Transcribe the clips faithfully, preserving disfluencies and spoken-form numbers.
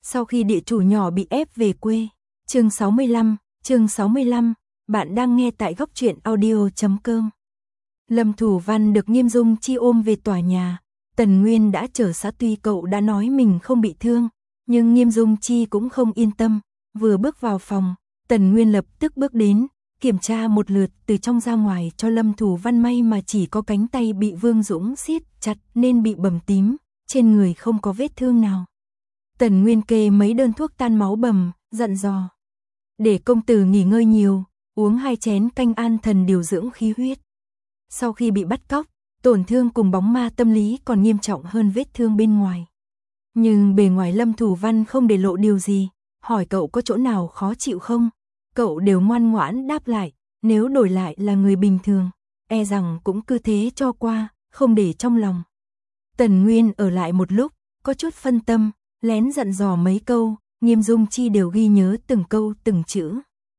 Sau khi địa chủ nhỏ bị ép về quê. Chương sáu mươi lăm, chương sáu mươi lăm, bạn đang nghe tại góc truyện audio chấm com. Lâm Thủ Văn được Nghiêm Dung Chi ôm về tòa nhà. Tần Nguyên đã chở xã, tuy cậu đã nói mình không bị thương, nhưng Nghiêm Dung Chi cũng không yên tâm. Vừa bước vào phòng, Tần Nguyên lập tức bước đến, kiểm tra một lượt từ trong ra ngoài cho Lâm Thủ Văn. May mà chỉ có cánh tay bị Vương Dũng siết chặt nên bị bầm tím, trên người không có vết thương nào. Tần Nguyên kê mấy đơn thuốc tan máu bầm, dặn dò. Để công tử nghỉ ngơi nhiều, uống hai chén canh an thần điều dưỡng khí huyết. Sau khi bị bắt cóc, tổn thương cùng bóng ma tâm lý còn nghiêm trọng hơn vết thương bên ngoài. Nhưng bề ngoài Lâm Thủ Văn không để lộ điều gì, hỏi cậu có chỗ nào khó chịu không? Cậu đều ngoan ngoãn đáp lại, nếu đổi lại là người bình thường, e rằng cũng cứ thế cho qua, không để trong lòng. Tần Nguyên ở lại một lúc, có chút phân tâm, lén dặn dò mấy câu, Nghiêm Dung Chi đều ghi nhớ từng câu từng chữ.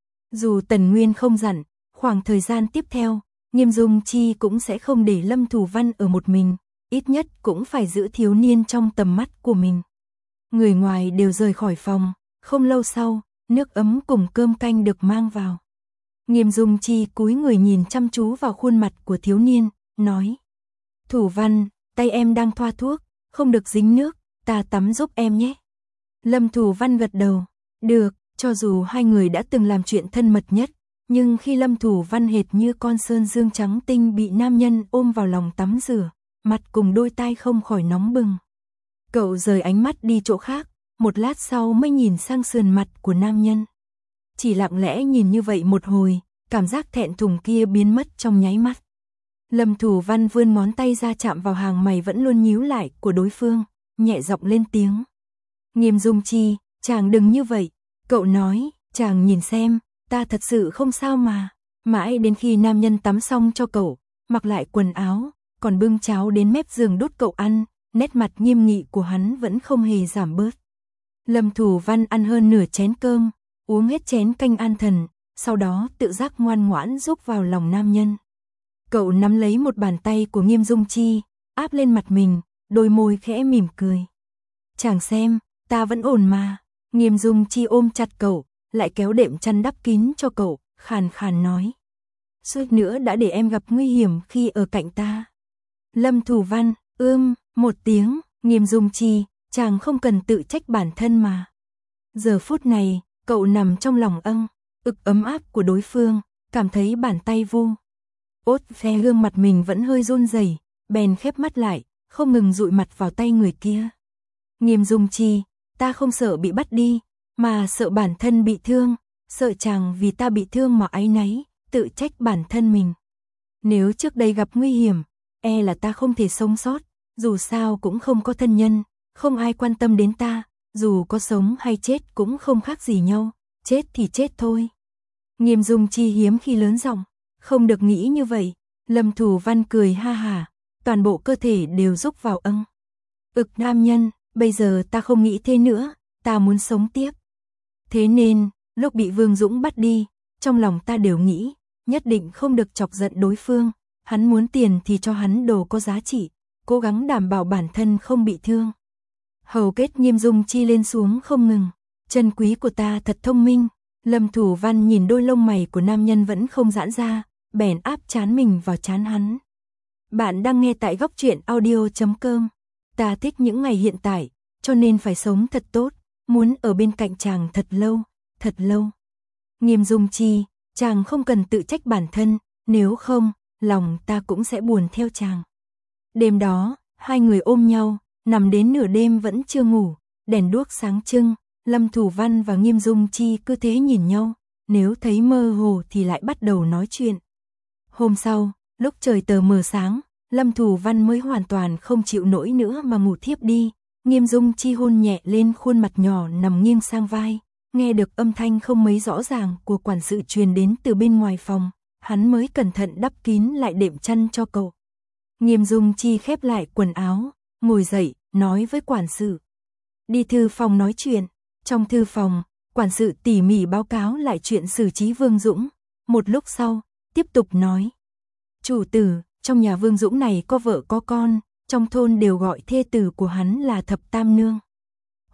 Dù Tần Nguyên không dặn, khoảng thời gian tiếp theo, Nghiêm Dung Chi cũng sẽ không để Lâm Thủ Văn ở một mình, ít nhất cũng phải giữ thiếu niên trong tầm mắt của mình. Người ngoài đều rời khỏi phòng, không lâu sau, nước ấm cùng cơm canh được mang vào. Nghiêm Dung Chi cúi người nhìn chăm chú vào khuôn mặt của thiếu niên, nói: Thủ Văn, tay em đang thoa thuốc, không được dính nước, ta tắm giúp em nhé. Lâm Thủ Văn gật đầu, được, cho dù hai người đã từng làm chuyện thân mật nhất, nhưng khi Lâm Thủ Văn hệt như con sơn dương trắng tinh bị nam nhân ôm vào lòng tắm rửa, mặt cùng đôi tai không khỏi nóng bừng. Cậu rời ánh mắt đi chỗ khác, một lát sau mới nhìn sang sườn mặt của nam nhân. Chỉ lặng lẽ nhìn như vậy một hồi, cảm giác thẹn thùng kia biến mất trong nháy mắt. Lâm Thủ Văn vươn ngón tay ra chạm vào hàng mày vẫn luôn nhíu lại của đối phương, nhẹ giọng lên tiếng. Nghiêm Dung Chi, chàng đừng như vậy, cậu nói, chàng nhìn xem, ta thật sự không sao mà. Mãi đến khi nam nhân tắm xong cho cậu, mặc lại quần áo, còn bưng cháo đến mép giường đút cậu ăn, nét mặt nghiêm nghị của hắn vẫn không hề giảm bớt. Lâm Thủ Văn ăn hơn nửa chén cơm, uống hết chén canh an thần, sau đó tự giác ngoan ngoãn rúc vào lòng nam nhân. Cậu nắm lấy một bàn tay của Nghiêm Dung Chi, áp lên mặt mình, đôi môi khẽ mỉm cười. Chàng xem, ta vẫn ổn mà. Nghiêm Dung Chi ôm chặt cậu, lại kéo đệm chăn đắp kín cho cậu, khàn khàn nói. Suýt nữa đã để em gặp nguy hiểm khi ở cạnh ta. Lâm Thủ Văn, ưm, một tiếng, Nghiêm Dung Chi, chàng không cần tự trách bản thân mà. Giờ phút này, cậu nằm trong lòng âng, ực ấm áp của đối phương, cảm thấy bàn tay vu. Ốt phe gương mặt mình vẫn hơi run rẩy, bèn khép mắt lại, không ngừng dụi mặt vào tay người kia. Nghiêm Dung Chi, ta không sợ bị bắt đi, mà sợ bản thân bị thương, sợ chàng vì ta bị thương mà áy náy, tự trách bản thân mình. Nếu trước đây gặp nguy hiểm, e là ta không thể sống sót, dù sao cũng không có thân nhân, không ai quan tâm đến ta, dù có sống hay chết cũng không khác gì nhau, chết thì chết thôi. Nghiêm Dung Chi hiếm khi lớn giọng, không được nghĩ như vậy. Lâm Thủ Văn cười ha hả, toàn bộ cơ thể đều rúc vào âng. Ực nam nhân, bây giờ ta không nghĩ thế nữa, ta muốn sống tiếp. Thế nên, lúc bị Vương Dũng bắt đi, trong lòng ta đều nghĩ, nhất định không được chọc giận đối phương, hắn muốn tiền thì cho hắn đồ có giá trị, cố gắng đảm bảo bản thân không bị thương. Hầu kết Nghiêm Dung Chi lên xuống không ngừng, chân quý của ta thật thông minh. Lâm Thủ Văn nhìn đôi lông mày của nam nhân vẫn không giãn ra, bèn áp trán mình vào trán hắn. Bạn đang nghe tại góc truyện audio chấm com. Ta thích những ngày hiện tại, cho nên phải sống thật tốt, muốn ở bên cạnh chàng thật lâu, thật lâu. Nghiêm Dung Chi, chàng không cần tự trách bản thân, nếu không, lòng ta cũng sẽ buồn theo chàng. Đêm đó, hai người ôm nhau, nằm đến nửa đêm vẫn chưa ngủ, đèn đuốc sáng trưng, Lâm Thủ Văn và Nghiêm Dung Chi cứ thế nhìn nhau, nếu thấy mơ hồ thì lại bắt đầu nói chuyện. Hôm sau, lúc trời tờ mờ sáng, Lâm Thủ Văn mới hoàn toàn không chịu nổi nữa mà ngủ thiếp đi. Nghiêm Dung Chi hôn nhẹ lên khuôn mặt nhỏ nằm nghiêng sang vai, nghe được âm thanh không mấy rõ ràng của quản sự truyền đến từ bên ngoài phòng, hắn mới cẩn thận đắp kín lại đệm chăn cho cậu. Nghiêm Dung Chi khép lại quần áo, ngồi dậy, nói với quản sự. Đi thư phòng nói chuyện. Trong thư phòng, quản sự tỉ mỉ báo cáo lại chuyện xử trí Vương Dũng. Một lúc sau, tiếp tục nói. Chủ tử, trong nhà Vương Dũng này có vợ có con, trong thôn đều gọi thê tử của hắn là Thập Tam Nương.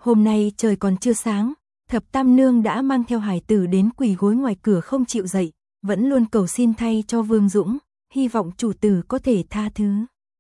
Hôm nay trời còn chưa sáng, Thập Tam Nương đã mang theo hải tử đến quỳ gối ngoài cửa không chịu dậy, vẫn luôn cầu xin thay cho Vương Dũng, hy vọng chủ tử có thể tha thứ.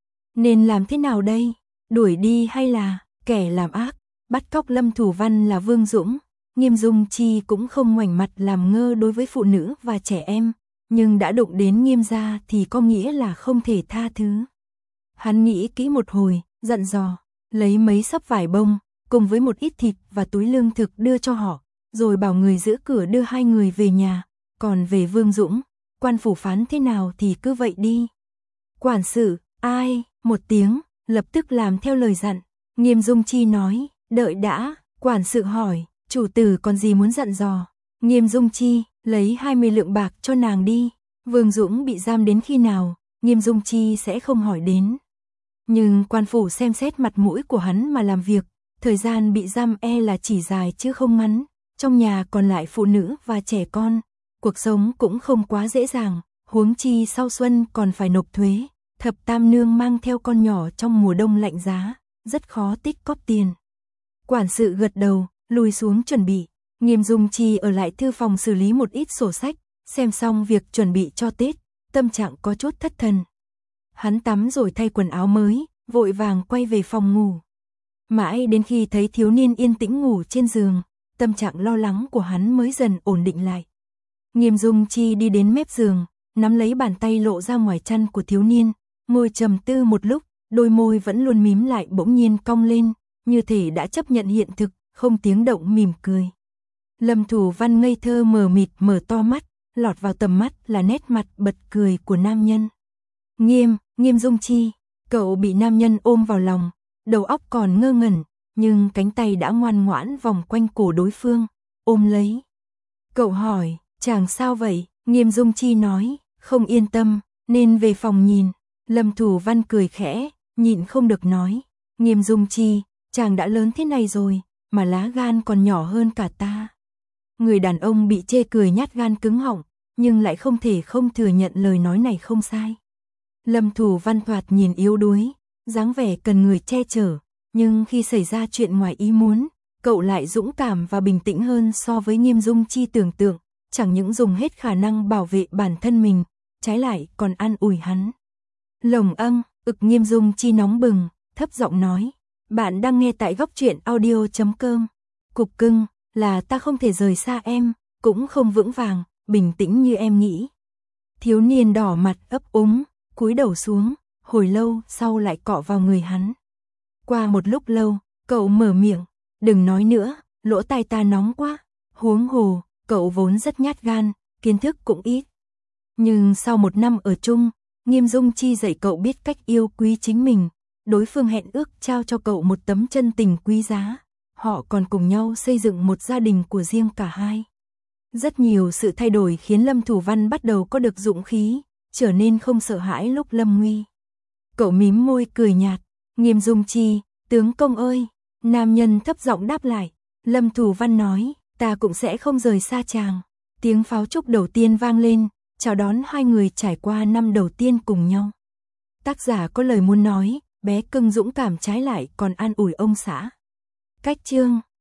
Nên làm thế nào đây? Đuổi đi hay là kẻ làm ác, bắt cóc Lâm Thủ Văn là Vương Dũng? Nghiêm Dung Chi cũng không ngoảnh mặt làm ngơ đối với phụ nữ và trẻ em, nhưng đã đụng đến Nghiêm gia thì có nghĩa là không thể tha thứ. Hắn nghĩ kỹ một hồi, dặn dò, lấy mấy xấp vải bông, cùng với một ít thịt và túi lương thực đưa cho họ, rồi bảo người giữ cửa đưa hai người về nhà, còn về Vương Dũng, quan phủ phán thế nào thì cứ vậy đi. Quản sự, ai, một tiếng, lập tức làm theo lời dặn. Nghiêm Dung Chi nói, đợi đã, quản sự hỏi, chủ tử còn gì muốn dặn dò? Nghiêm Dung Chi, lấy hai mươi lượng bạc cho nàng đi. Vương Dũng bị giam đến khi nào, Nghiêm Dung Chi sẽ không hỏi đến. Nhưng quan phủ xem xét mặt mũi của hắn mà làm việc, thời gian bị giam e là chỉ dài chứ không ngắn, trong nhà còn lại phụ nữ và trẻ con, cuộc sống cũng không quá dễ dàng, huống chi sau xuân còn phải nộp thuế, Thập Tam Nương mang theo con nhỏ trong mùa đông lạnh giá, rất khó tích cóp tiền. Quản sự gật đầu, lùi xuống chuẩn bị, Nghiêm Dung Chi ở lại thư phòng xử lý một ít sổ sách, xem xong việc chuẩn bị cho Tết, tâm trạng có chút thất thần. Hắn tắm rồi thay quần áo mới, vội vàng quay về phòng ngủ. Mãi đến khi thấy thiếu niên yên tĩnh ngủ trên giường, tâm trạng lo lắng của hắn mới dần ổn định lại. Nghiêm Dung Chi đi đến mép giường, nắm lấy bàn tay lộ ra ngoài chăn của thiếu niên, ngồi trầm tư một lúc, đôi môi vẫn luôn mím lại bỗng nhiên cong lên, như thể đã chấp nhận hiện thực, không tiếng động mỉm cười. Lâm Thủ Văn ngây thơ mờ mịt mở to mắt, lọt vào tầm mắt là nét mặt bật cười của nam nhân. Nghiêm, Nghiêm Dung Chi, cậu bị nam nhân ôm vào lòng, đầu óc còn ngơ ngẩn, nhưng cánh tay đã ngoan ngoãn vòng quanh cổ đối phương, ôm lấy. Cậu hỏi, chàng sao vậy? Nghiêm Dung Chi nói, không yên tâm, nên về phòng nhìn. Lâm Thủ Văn cười khẽ, nhịn không được nói, Nghiêm Dung Chi, chàng đã lớn thế này rồi, mà lá gan còn nhỏ hơn cả ta. Người đàn ông bị chê cười nhát gan cứng họng, nhưng lại không thể không thừa nhận lời nói này không sai. Lâm Thủ Văn thoạt nhìn yếu đuối, dáng vẻ cần người che chở, nhưng khi xảy ra chuyện ngoài ý muốn, cậu lại dũng cảm và bình tĩnh hơn so với Nghiêm Dung Chi tưởng tượng, chẳng những dùng hết khả năng bảo vệ bản thân mình, trái lại còn an ủi hắn. Lồng âng, ực Nghiêm Dung Chi nóng bừng, thấp giọng nói, bạn đang nghe tại góc truyện audio chấm com. Cục cưng, là ta không thể rời xa em, cũng không vững vàng, bình tĩnh như em nghĩ. Thiếu niên đỏ mặt ấp úng, cúi đầu xuống, hồi lâu sau lại cọ vào người hắn. Qua một lúc lâu, cậu mở miệng, đừng nói nữa, lỗ tai ta nóng quá. Huống hồ, cậu vốn rất nhát gan, kiến thức cũng ít. Nhưng sau một năm ở chung, Nghiêm Dung Chi dạy cậu biết cách yêu quý chính mình, đối phương hẹn ước trao cho cậu một tấm chân tình quý giá. Họ còn cùng nhau xây dựng một gia đình của riêng cả hai. Rất nhiều sự thay đổi khiến Lâm Thủ Văn bắt đầu có được dũng khí, trở nên không sợ hãi lúc lâm nguy. Cậu mím môi cười nhạt, Nghiêm Dung Chi, tướng công ơi. Nam nhân thấp giọng đáp lại, Lâm Thủ Văn nói, ta cũng sẽ không rời xa chàng. Tiếng pháo trúc đầu tiên vang lên, chào đón hai người trải qua năm đầu tiên cùng nhau. Tác giả có lời muốn nói, bé cưng dũng cảm trái lại còn an ủi ông xã. Cách chương